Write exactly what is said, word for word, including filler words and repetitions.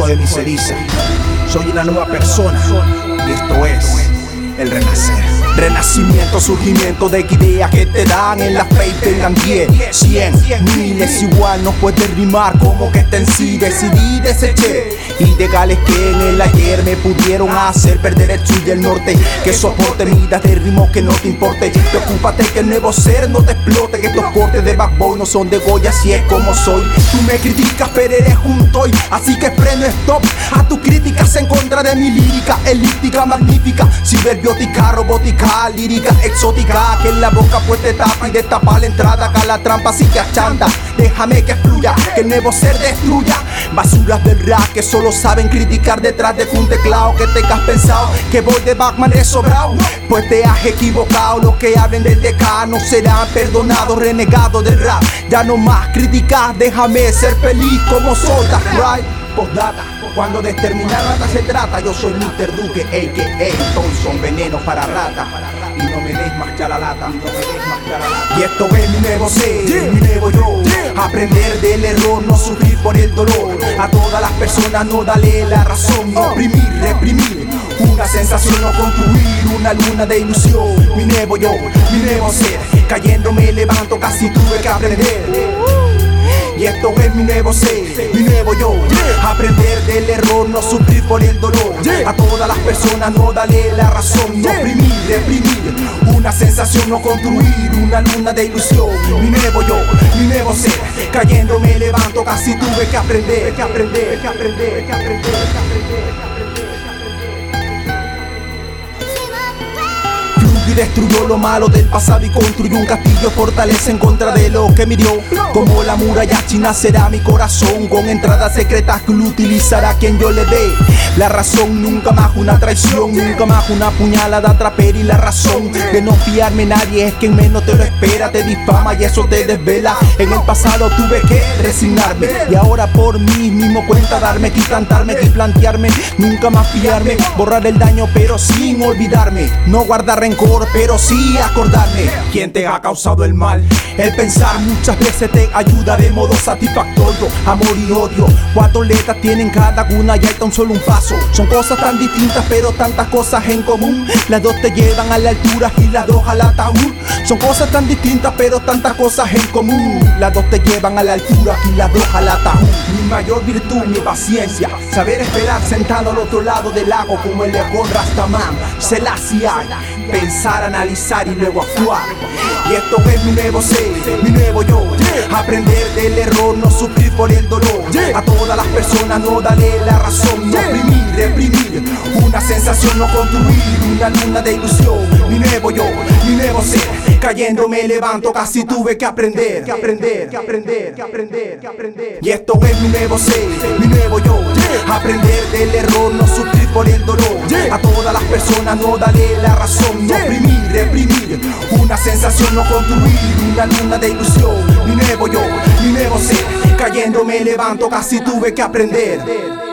de mi ceniza. Soy una nueva persona y esto es el renacer. Renacimiento, surgimiento de ideas que te dan en la fe y tengan diez, cien, miles. Igual no puedes rimar como que está en sí. Decidí, deseché ilegales que en el ayer me pudieron hacer perder el sur y el norte. Que soporte midas de ritmo que no te importe. Preocúpate que el nuevo ser no te explote. Que estos cortes de backbone no son de Goya, así es como soy. Tú me criticas pero eres junto hoy, así que freno stop a tus críticas en contra de mi lírica elíptica, magnífica, ciberbiótica, robótica, lírica exótica, que en la boca pues te tapa y destapa la entrada acá la trampa, así que achanta, déjame que fluya, que el nuevo ser destruya basuras del rap que solo saben criticar detrás de un teclado. Que te has pensado que voy de Batman es sobrado, pues te has equivocado. Los que hablen del decano serán perdonados, renegados del rap, ya no más criticar, déjame ser feliz como soy. That's right. Postdata, cuando de exterminar ratas se trata, yo soy mister Duque, a k a. Thompson, veneno para rata. Y no me des más chalalata, no me des más chalalata. Y esto es mi nuevo ser, yeah. Mi nuevo yo, yeah. Aprender del error, no sufrir por el dolor. A todas las personas no darle la razón, no oprimir, reprimir. Una sensación, no construir una luna de ilusión. Mi nuevo yo, mi nuevo ser, cayendo me levanto, casi tuve que aprender. Y esto es mi nuevo ser, mi nuevo yo, yeah. Aprender del error, no sufrir por el dolor, yeah. A todas las personas no darle la razón, no oprimir, reprimir. Una sensación, no construir una luna de ilusión. Mi nuevo yo, mi nuevo ser, cayendo me levanto, casi tuve que aprender, que aprender, que aprender, que aprender, que aprender. Y destruyó lo malo del pasado y construyó un castillo, fortaleza en contra de lo que me dio. Como la muralla china será mi corazón, con entradas secretas que lo utilizará quien yo le dé la razón. Nunca más una traición, nunca más una puñalada traper. Y la razón de no fiarme nadie es quien menos te lo espera, te difama y eso te desvela. En el pasado tuve que resignarme y ahora por mí mismo cuenta darme, que plantarme, que plantearme, nunca más fiarme, borrar el daño pero sin olvidarme, no guardar rencor pero sí acordarme quién te ha causado el mal. El pensar muchas veces te ayuda de modo satisfactorio. Amor y odio, cuatro letras tienen cada una y hay tan solo un paso. Son cosas tan distintas pero tantas cosas en común. Las dos te llevan a la altura y las dos al ataúd. Son cosas tan distintas pero tantas cosas en común. Las dos te llevan a la altura y las dos al ataúd. Mi mayor virtud, mi paciencia, saber esperar sentado al otro lado del lago como el león Rastaman, Selassie. Pensar, analizar y luego actuar. Y esto es mi nuevo ser, mi nuevo yo, yeah. Aprender del error, no sufrir por el dolor, yeah. A todas las personas no darle la razón, no yeah. Oprimir, reprimir. Una sensación, no construir una luna de ilusión. Mi nuevo yo, mi nuevo ser, cayendo me levanto, casi tuve que aprender, que aprender, que aprender, que aprender, que aprender. Y esto es mi nuevo ser, mi nuevo yo, yeah. Aprender del error, no sufrir por el dolor, yeah. A todas las personas no darle la razón, no oprimir, reprimir. Una sensación, no construir una luna de ilusión. Mi nuevo yo, mi nuevo ser, cayendo me levanto, casi tuve que aprender.